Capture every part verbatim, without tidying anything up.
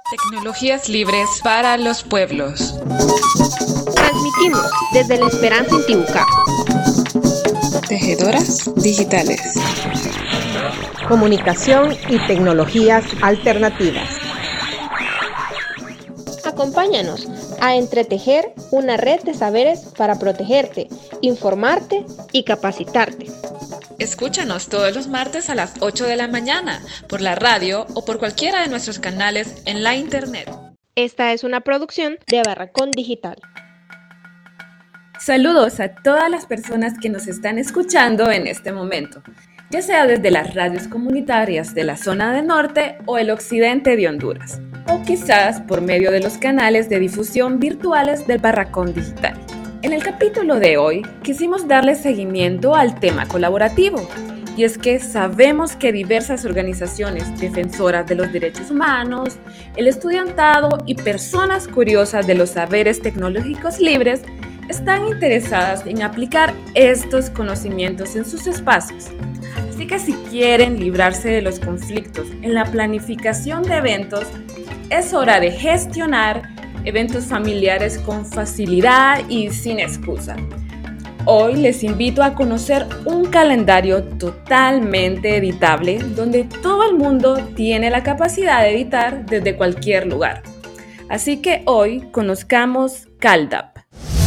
Tecnologías libres para los pueblos. Transmitimos desde La Esperanza en Tibucá. Tejedoras digitales. Comunicación y tecnologías alternativas. Acompáñanos a entretejer una red de saberes para protegerte, informarte y capacitarte. Escúchanos todos los martes a las ocho de la mañana por la radio o por cualquiera de nuestros canales en la internet. Esta es una producción de Barracón Digital. Saludos a todas las personas que nos están escuchando en este momento, ya sea desde las radios comunitarias de la zona del norte o el occidente de Honduras, o quizás por medio de los canales de difusión virtuales del Barracón Digital. En el capítulo de hoy quisimos darle seguimiento al tema colaborativo, y es que sabemos que diversas organizaciones defensoras de los derechos humanos, el estudiantado y personas curiosas de los saberes tecnológicos libres están interesadas en aplicar estos conocimientos en sus espacios. Así que si quieren librarse de los conflictos en la planificación de eventos, es hora de gestionar eventos familiares con facilidad y sin excusa. Hoy les invito a conocer un calendario totalmente editable donde todo el mundo tiene la capacidad de editar desde cualquier lugar. Así que hoy conozcamos CalDAP.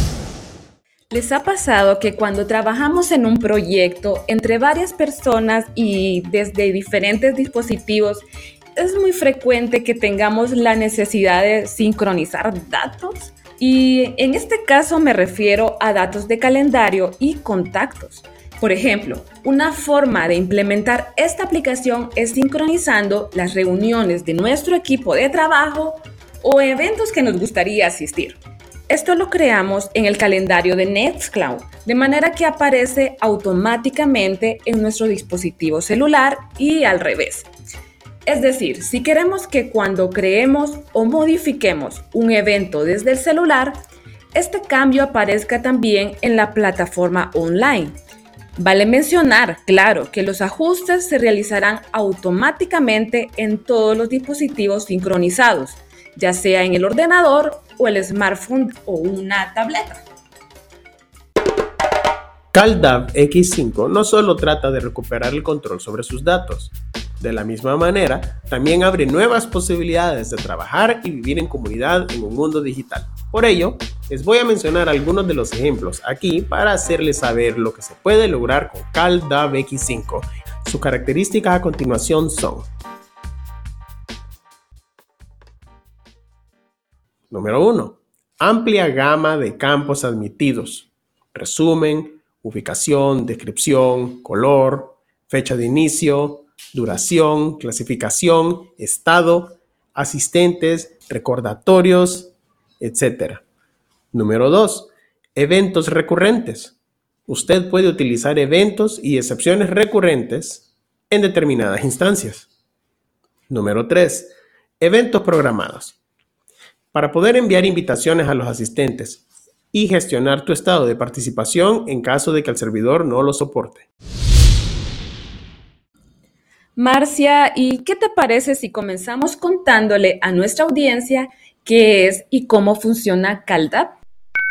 ¿Les ha pasado que cuando trabajamos en un proyecto entre varias personas y desde diferentes dispositivos, es muy frecuente que tengamos la necesidad de sincronizar datos? Y en este caso me refiero a datos de calendario y contactos. Por ejemplo, una forma de implementar esta aplicación es sincronizando las reuniones de nuestro equipo de trabajo o eventos que nos gustaría asistir. Esto lo creamos en el calendario de Nextcloud, de manera que aparece automáticamente en nuestro dispositivo celular y al revés. Es decir, si queremos que cuando creemos o modifiquemos un evento desde el celular, este cambio aparezca también en la plataforma online. Vale mencionar, claro, que los ajustes se realizarán automáticamente en todos los dispositivos sincronizados, ya sea en el ordenador o el smartphone o una tableta. CalDAP equis cinco no solo trata de recuperar el control sobre sus datos. De la misma manera, también abre nuevas posibilidades de trabajar y vivir en comunidad en un mundo digital. Por ello, les voy a mencionar algunos de los ejemplos aquí para hacerles saber lo que se puede lograr con CalDAP equis cinco. Sus características a continuación son: Número uno. Amplia gama de campos admitidos. Resumen, ubicación, descripción, color, fecha de inicio, duración, clasificación, estado, asistentes, recordatorios, etcétera. Número dos. Eventos recurrentes. Usted puede utilizar eventos y excepciones recurrentes en determinadas instancias. Número tres. Eventos programados. Para poder enviar invitaciones a los asistentes y gestionar tu estado de participación en caso de que el servidor no lo soporte. Marcia, ¿y qué te parece si comenzamos contándole a nuestra audiencia qué es y cómo funciona CalDAP?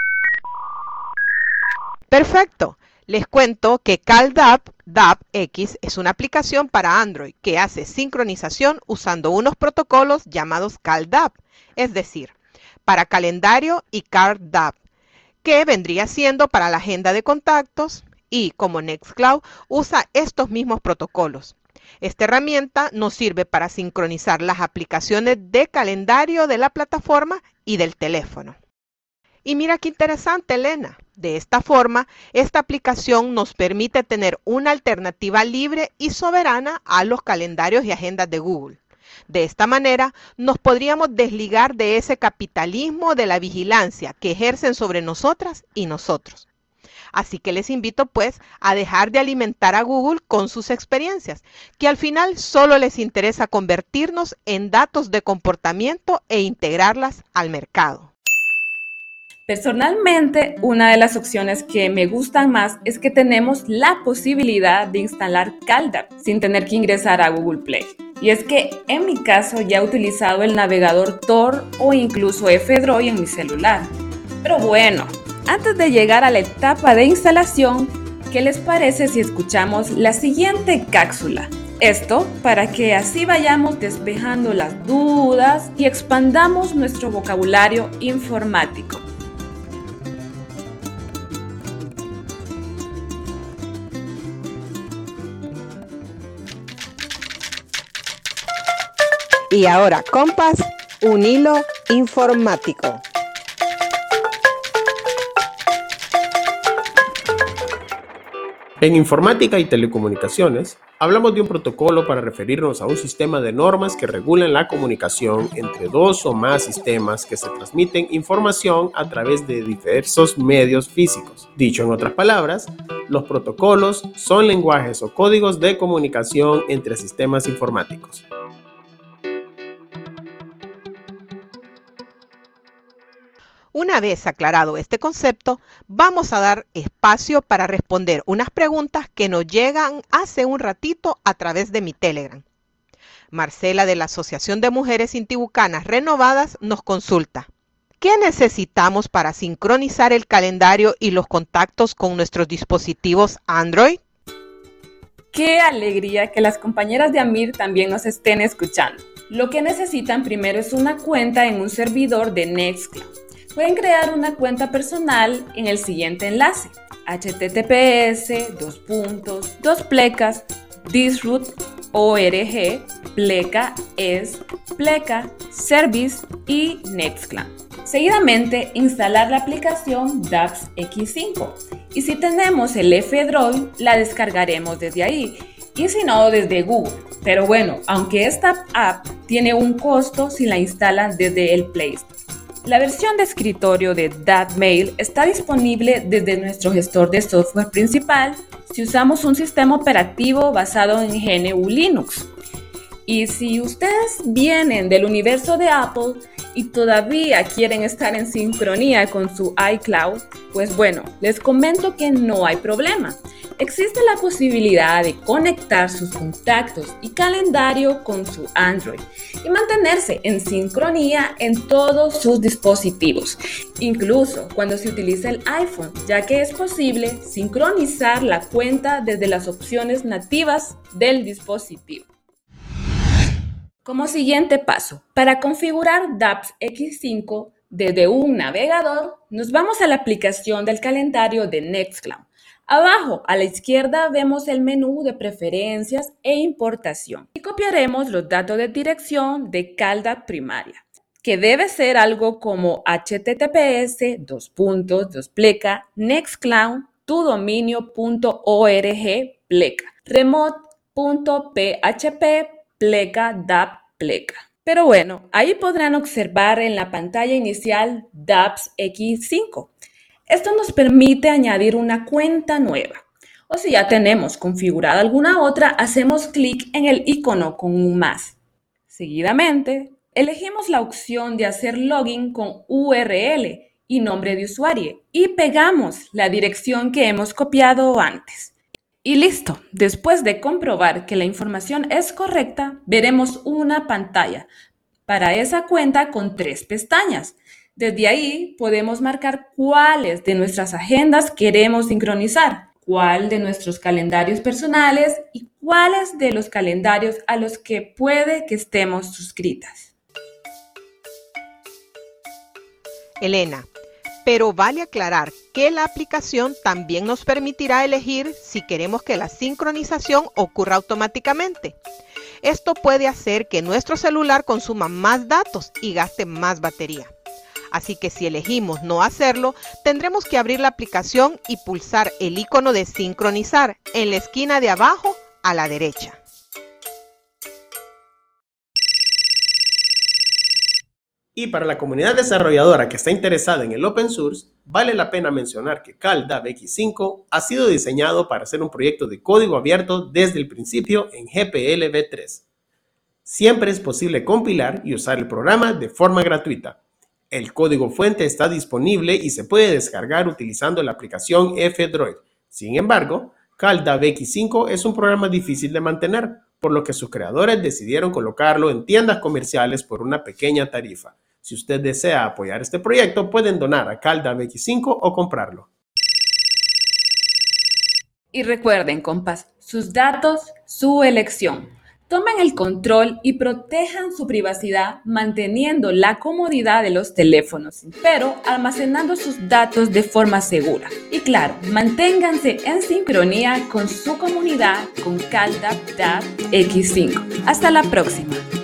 Perfecto. Les cuento que CalDAP DAP X es una aplicación para Android que hace sincronización usando unos protocolos llamados CalDAP, es decir, para calendario y CalDAP, que vendría siendo para la agenda de contactos y, como Nextcloud, usa estos mismos protocolos. Esta herramienta nos sirve para sincronizar las aplicaciones de calendario de la plataforma y del teléfono. Y mira qué interesante, Elena. De esta forma, esta aplicación nos permite tener una alternativa libre y soberana a los calendarios y agendas de Google. De esta manera, nos podríamos desligar de ese capitalismo de la vigilancia que ejercen sobre nosotras y nosotros. Así que les invito pues a dejar de alimentar a Google con sus experiencias, que al final solo les interesa convertirnos en datos de comportamiento e integrarlas al mercado. Personalmente, una de las opciones que me gustan más es que tenemos la posibilidad de instalar CalDAP sin tener que ingresar a Google Play. Y es que en mi caso ya he utilizado el navegador Tor o incluso F-Droid en mi celular. Pero bueno, antes de llegar a la etapa de instalación, ¿qué les parece si escuchamos la siguiente cápsula? Esto para que así vayamos despejando las dudas y expandamos nuestro vocabulario informático. Y ahora, compas, un hilo informático. En informática y telecomunicaciones, hablamos de un protocolo para referirnos a un sistema de normas que regulan la comunicación entre dos o más sistemas que se transmiten información a través de diversos medios físicos. Dicho en otras palabras, los protocolos son lenguajes o códigos de comunicación entre sistemas informáticos. Una vez aclarado este concepto, vamos a dar espacio para responder unas preguntas que nos llegan hace un ratito a través de mi Telegram. Marcela de la Asociación de Mujeres Intibucanas Renovadas nos consulta: ¿qué necesitamos para sincronizar el calendario y los contactos con nuestros dispositivos Android? ¡Qué alegría que las compañeras de Amir también nos estén escuchando! Lo que necesitan primero es una cuenta en un servidor de Nextcloud. Pueden crear una cuenta personal en el siguiente enlace: https dos puntos dos plecas disroot org pleca es pleca service y Nextcloud. Seguidamente, instalar la aplicación dapps equis cinco, y si tenemos el F-Droid, la descargaremos desde ahí, y si no, desde Google. Pero bueno, aunque esta app tiene un costo si la instalan desde el Play Store. La versión de escritorio de DapMail está disponible desde nuestro gestor de software principal si usamos un sistema operativo basado en G N U Linux. Y si ustedes vienen del universo de Apple y todavía quieren estar en sincronía con su iCloud, pues bueno, les comento que no hay problema. Existe la posibilidad de conectar sus contactos y calendario con su Android y mantenerse en sincronía en todos sus dispositivos, incluso cuando se utiliza el iPhone, ya que es posible sincronizar la cuenta desde las opciones nativas del dispositivo. Como siguiente paso, para configurar dapps equis cinco desde un navegador, nos vamos a la aplicación del calendario de Nextcloud. Abajo a la izquierda vemos el menú de preferencias e importación y copiaremos los datos de dirección de CalDAV primaria, que debe ser algo como https dos puntos dos pleca nextcloud tu dominio punto org pleca remote.php pleca dap pleca. Pero bueno, ahí podrán observar en la pantalla inicial dapps equis cinco. Esto nos permite añadir una cuenta nueva. O si ya tenemos configurada alguna otra, hacemos clic en el icono con un más. Seguidamente, elegimos la opción de hacer login con U R L y nombre de usuario y pegamos la dirección que hemos copiado antes. Y listo, después de comprobar que la información es correcta, veremos una pantalla para esa cuenta con tres pestañas. Desde ahí podemos marcar cuáles de nuestras agendas queremos sincronizar, cuál de nuestros calendarios personales y cuáles de los calendarios a los que puede que estemos suscritas. Elena, pero vale aclarar que la aplicación también nos permitirá elegir si queremos que la sincronización ocurra automáticamente. Esto puede hacer que nuestro celular consuma más datos y gaste más batería. Así que si elegimos no hacerlo, tendremos que abrir la aplicación y pulsar el icono de sincronizar en la esquina de abajo a la derecha. Y para la comunidad desarrolladora que está interesada en el open source, vale la pena mencionar que CalDAV equis cinco ha sido diseñado para ser un proyecto de código abierto desde el principio en G P L v tres. Siempre es posible compilar y usar el programa de forma gratuita. El código fuente está disponible y se puede descargar utilizando la aplicación F-Droid. Sin embargo, CalDAV equis cinco es un programa difícil de mantener, por lo que sus creadores decidieron colocarlo en tiendas comerciales por una pequeña tarifa. Si usted desea apoyar este proyecto, pueden donar a CalDAV equis cinco o comprarlo. Y recuerden, compas, sus datos, su elección. Tomen el control y protejan su privacidad manteniendo la comodidad de los teléfonos, pero almacenando sus datos de forma segura. Y claro, manténganse en sincronía con su comunidad con CalDAV equis cinco. Hasta la próxima.